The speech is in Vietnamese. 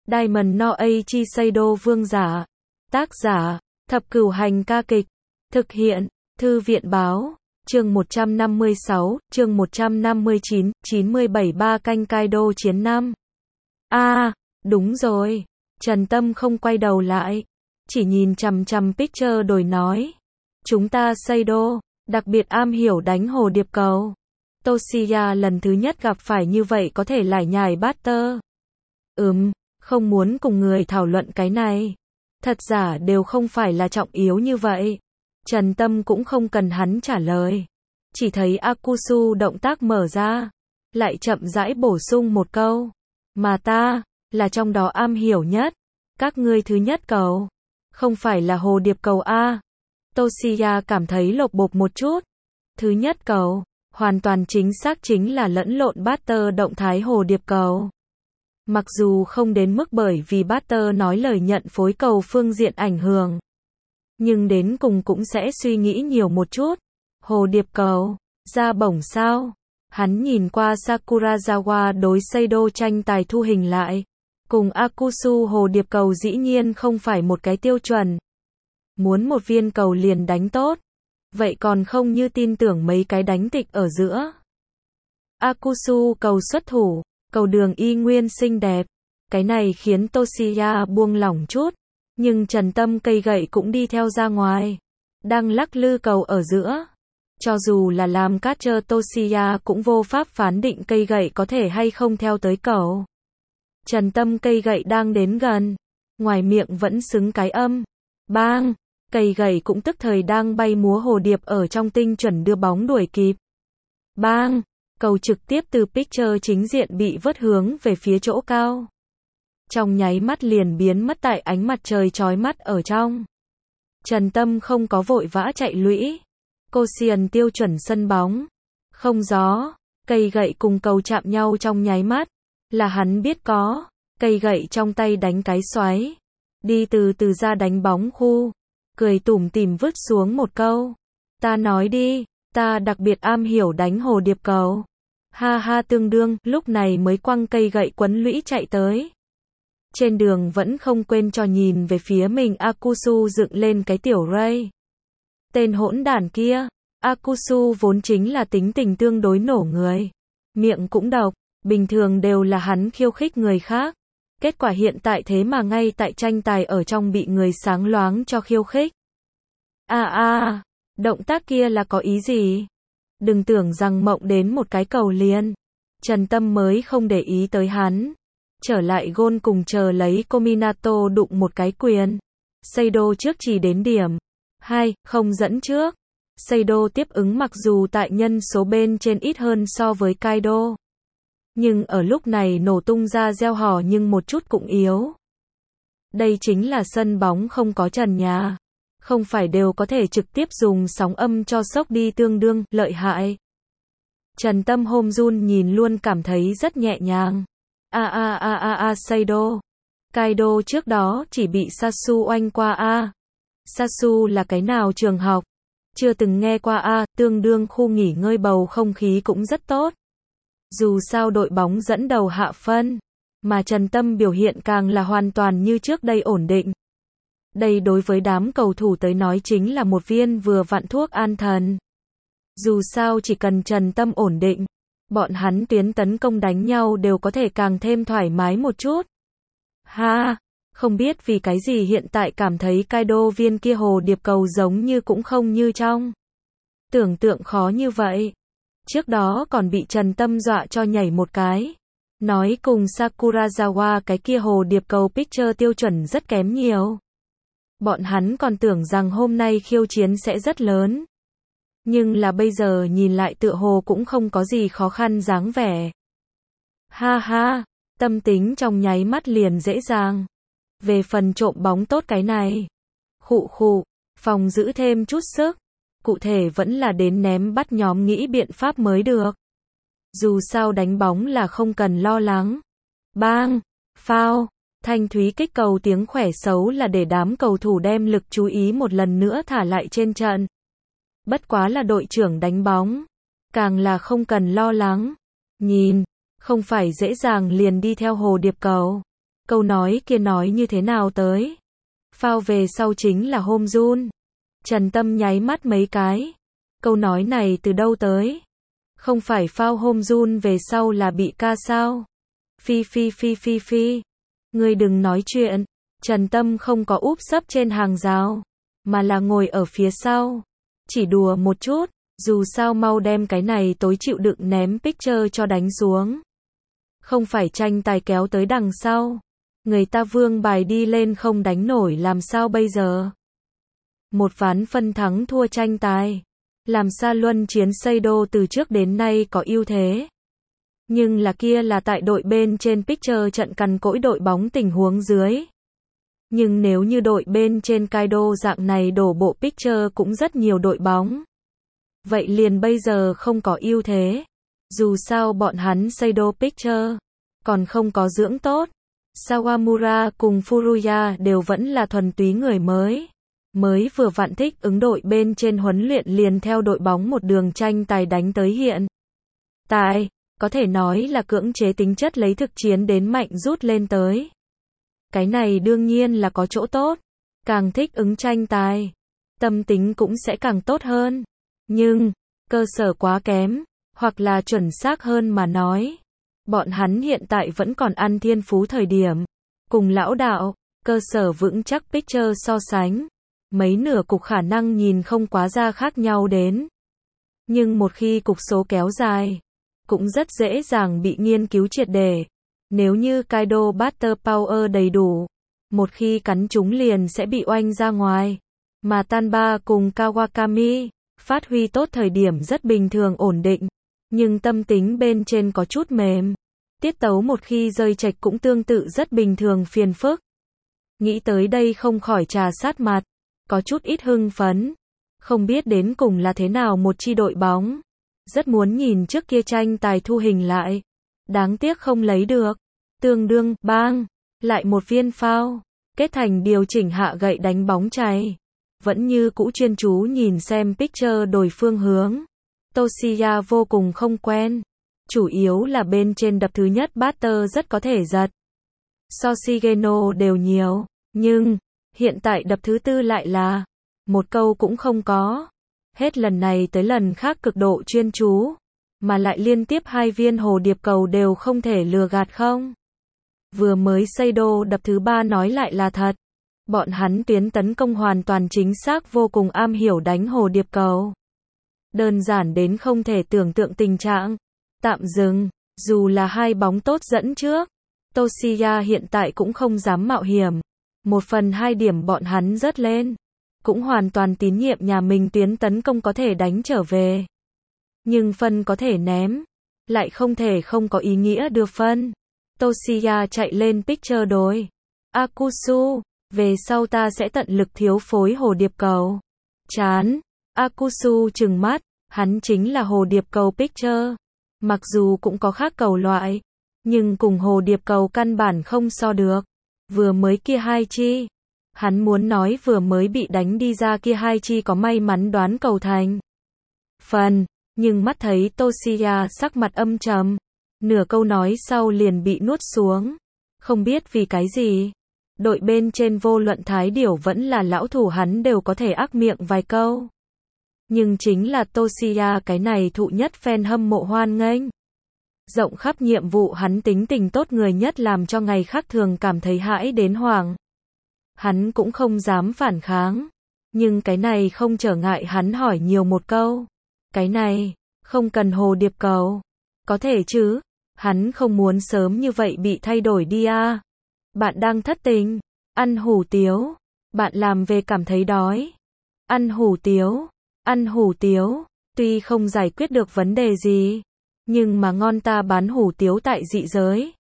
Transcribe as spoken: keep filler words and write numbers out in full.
Diamond no Aichi Seido vương giả. Tác giả, Thập Cửu Hành ca kịch. Thực hiện, Thư viện báo. Chương một trăm năm mươi sáu, chương một trăm năm mươi chín, chín mươi bảy ba canh Kaido chiến năm. A, à, đúng rồi. Trần Tâm không quay đầu lại, chỉ nhìn chằm chằm picture đổi nói. Chúng ta Seido, đặc biệt am hiểu đánh hồ điệp cầu. Toshiya lần thứ nhất gặp phải như vậy có thể lải nhải Butter. Ừm, không muốn cùng người thảo luận cái này. Thật giả đều không phải là trọng yếu như vậy. Trần Tâm cũng không cần hắn trả lời. Chỉ thấy Akusu động tác mở ra, lại chậm rãi bổ sung một câu. Mà ta, là trong đó am hiểu nhất. Các ngươi thứ nhất cầu, không phải là hồ điệp cầu A. Toshiya cảm thấy lột bột một chút. Thứ nhất cầu, hoàn toàn chính xác chính là lẫn lộn Butter động thái hồ điệp cầu. Mặc dù không đến mức bởi vì Butter nói lời nhận phối cầu phương diện ảnh hưởng. Nhưng đến cùng cũng sẽ suy nghĩ nhiều một chút. Hồ điệp cầu, ra bổng sao? Hắn nhìn qua Sakurazawa đối Seido tranh tài thu hình lại. Cùng Akusu hồ điệp cầu dĩ nhiên không phải một cái tiêu chuẩn. Muốn một viên cầu liền đánh tốt. Vậy còn không như tin tưởng mấy cái đánh tịch ở giữa. Akusu cầu xuất thủ, cầu đường y nguyên xinh đẹp. Cái này khiến Toshiya buông lỏng chút. Nhưng Trần Tâm cây gậy cũng đi theo ra ngoài. Đang lắc lư cầu ở giữa. Cho dù là làm catcher Toshiya cũng vô pháp phán định cây gậy có thể hay không theo tới cầu. Trần Tâm cây gậy đang đến gần. Ngoài miệng vẫn xứng cái âm. Bang! Cây gậy cũng tức thời đang bay múa hồ điệp ở trong tinh chuẩn đưa bóng đuổi kịp. Bang! Cầu trực tiếp từ pitcher chính diện bị vớt hướng về phía chỗ cao. Trong nháy mắt liền biến mất tại ánh mặt trời chói mắt ở trong. Trần Tâm không có vội vã chạy lũy. Cô xiền tiêu chuẩn sân bóng. Không gió. Cây gậy cùng cầu chạm nhau trong nháy mắt. Là hắn biết có. Cây gậy trong tay đánh cái xoáy. Đi từ từ ra đánh bóng khu. Cười tủm tỉm vứt xuống một câu. Ta nói đi. Ta đặc biệt am hiểu đánh hồ điệp cầu. Ha ha tương đương. Lúc này mới quăng cây gậy quấn lũy chạy tới. Trên đường vẫn không quên cho nhìn về phía mình Akusu dựng lên cái tiểu ray. Tên hỗn đản kia. Akusu vốn chính là tính tình tương đối nổ người. Miệng cũng độc. Bình thường đều là hắn khiêu khích người khác. Kết quả hiện tại thế mà ngay tại tranh tài ở trong bị người sáng loáng cho khiêu khích. À à, động tác kia là có ý gì? Đừng tưởng rằng mộng đến một cái cầu liền. Trần Tâm mới không để ý tới hắn. Trở lại gôn cùng chờ lấy Kominato đụng một cái quyền. Seido trước chỉ đến điểm. hai, không dẫn trước. Seido tiếp ứng mặc dù tại nhân số bên trên ít hơn so với Kaido. Nhưng ở lúc này nổ tung ra gieo hò nhưng một chút cũng yếu. Đây chính là sân bóng không có trần nhà. Không phải đều có thể trực tiếp dùng sóng âm cho sốc đi tương đương, lợi hại. Trần Tâm hôm run nhìn luôn cảm thấy rất nhẹ nhàng. A a a a a Seido. Kaido trước đó chỉ bị Sasu oanh qua a. Sasu là cái nào trường học? Chưa từng nghe qua a, tương đương khu nghỉ ngơi bầu không khí cũng rất tốt. Dù sao đội bóng dẫn đầu hạ phân, mà Trần Tâm biểu hiện càng là hoàn toàn như trước đây ổn định. Đây đối với đám cầu thủ tới nói chính là một viên vừa vặn thuốc an thần. Dù sao chỉ cần Trần Tâm ổn định, bọn hắn tuyến tấn công đánh nhau đều có thể càng thêm thoải mái một chút. Ha, không biết vì cái gì hiện tại cảm thấy Kaido viên kia hồ điệp cầu giống như cũng không như trong tưởng tượng khó như vậy. Trước đó còn bị Trần Tâm dọa cho nhảy một cái. Nói cùng Sakurazawa cái kia hồ điệp cầu pitcher tiêu chuẩn rất kém nhiều. Bọn hắn còn tưởng rằng hôm nay khiêu chiến sẽ rất lớn. Nhưng là bây giờ nhìn lại tựa hồ cũng không có gì khó khăn dáng vẻ. Ha ha, tâm tính trong nháy mắt liền dễ dàng. Về phần trộm bóng tốt cái này. Khụ khụ, phòng giữ thêm chút sức. Cụ thể vẫn là đến ném bắt nhóm nghĩ biện pháp mới được. Dù sao đánh bóng là không cần lo lắng. Bang, foul, thanh thúy kích cầu tiếng khỏe xấu là để đám cầu thủ đem lực chú ý một lần nữa thả lại trên trận. Bất quá là đội trưởng đánh bóng. Càng là không cần lo lắng. Nhìn, không phải dễ dàng liền đi theo hồ điệp cầu. Câu nói kia nói như thế nào tới? Phao về sau chính là hôm run. Trần Tâm nháy mắt mấy cái. Câu nói này từ đâu tới? Không phải phao hôm run về sau là bị ca sao? Phi phi phi phi phi. Ngươi đừng nói chuyện. Trần Tâm không có úp sấp trên hàng rào, mà là ngồi ở phía sau. Chỉ đùa một chút, dù sao mau đem cái này tối chịu đựng ném picture cho đánh xuống. Không phải tranh tài kéo tới đằng sau. Người ta vương bài đi lên không đánh nổi làm sao bây giờ? Một ván phân thắng thua tranh tài. Làm sao luân chiến Seido từ trước đến nay có ưu thế. Nhưng là kia là tại đội bên trên picture trận cằn cỗi đội bóng tình huống dưới. Nhưng nếu như đội bên trên Kaido dạng này đổ bộ picture cũng rất nhiều đội bóng. Vậy liền bây giờ không có ưu thế. Dù sao bọn hắn Seido picture còn không có dưỡng tốt. Sawamura cùng Furuya đều vẫn là thuần túy người mới. Mới vừa vặn thích ứng đội bên trên huấn luyện liền theo đội bóng một đường tranh tài đánh tới hiện tại, có thể nói là cưỡng chế tính chất lấy thực chiến đến mạnh rút lên tới. Cái này đương nhiên là có chỗ tốt, càng thích ứng tranh tài, tâm tính cũng sẽ càng tốt hơn. Nhưng, cơ sở quá kém, hoặc là chuẩn xác hơn mà nói, bọn hắn hiện tại vẫn còn ăn thiên phú thời điểm, cùng lão đạo, cơ sở vững chắc picture so sánh. Mấy nửa cục khả năng nhìn không quá ra khác nhau đến. Nhưng một khi cục số kéo dài, cũng rất dễ dàng bị nghiên cứu triệt để. Nếu như Kaido Butter Power đầy đủ, một khi cắn chúng liền sẽ bị oanh ra ngoài. Mà Tanba cùng Kawakami, phát huy tốt thời điểm rất bình thường ổn định. Nhưng tâm tính bên trên có chút mềm. Tiết tấu một khi rơi chệch cũng tương tự rất bình thường phiền phức. Nghĩ tới đây không khỏi trà sát mặt. Có chút ít hưng phấn. Không biết đến cùng là thế nào một chi đội bóng. Rất muốn nhìn trước kia tranh tài thu hình lại. Đáng tiếc không lấy được. Tương đương, bang. Lại một viên phao. Kết thành điều chỉnh hạ gậy đánh bóng chay. Vẫn như cũ chuyên chú nhìn xem picture đổi phương hướng. Toshiya vô cùng không quen. Chủ yếu là bên trên đập thứ nhất batter rất có thể giật. So Shigeno đều nhiều. Nhưng, hiện tại đập thứ tư lại là một câu cũng không có. Hết lần này tới lần khác cực độ chuyên chú. Mà lại liên tiếp hai viên hồ điệp cầu đều không thể lừa gạt không. Vừa mới Seido đập thứ ba nói lại là thật. Bọn hắn tuyến tấn công hoàn toàn chính xác vô cùng am hiểu đánh hồ điệp cầu. Đơn giản đến không thể tưởng tượng tình trạng. Tạm dừng, dù là hai bóng tốt dẫn trước. Toshiya hiện tại cũng không dám mạo hiểm. Một phần hai điểm bọn hắn rớt lên. Cũng hoàn toàn tín nhiệm nhà mình tuyến tấn công có thể đánh trở về. Nhưng phân có thể ném. Lại không thể không có ý nghĩa đưa phân. Toshiya chạy lên picture đối. Akusu, về sau ta sẽ tận lực thiếu phối hồ điệp cầu. Chán. Akusu trừng mắt. Hắn chính là hồ điệp cầu picture. Mặc dù cũng có khác cầu loại. Nhưng cùng hồ điệp cầu căn bản không so được. Vừa mới kia hai chi. Hắn muốn nói vừa mới bị đánh đi ra kia hai chi có may mắn đoán cầu thành phần. Nhưng mắt thấy Toshiya sắc mặt âm trầm. Nửa câu nói sau liền bị nuốt xuống. Không biết vì cái gì. Đội bên trên vô luận Thái Điểu vẫn là lão thủ hắn đều có thể ác miệng vài câu. Nhưng chính là Toshiya cái này thụ nhất fan hâm mộ hoan nghênh. Rộng khắp nhiệm vụ hắn tính tình tốt người nhất làm cho ngày khác thường cảm thấy hãi đến hoảng. Hắn cũng không dám phản kháng. Nhưng cái này không trở ngại hắn hỏi nhiều một câu. Cái này, không cần hồ điệp cầu. Có thể chứ, hắn không muốn sớm như vậy bị thay đổi đi à. Bạn đang thất tình, ăn hủ tiếu, bạn làm về cảm thấy đói. Ăn hủ tiếu, ăn hủ tiếu, tuy không giải quyết được vấn đề gì. Nhưng mà ngon ta bán hủ tiếu tại dị giới.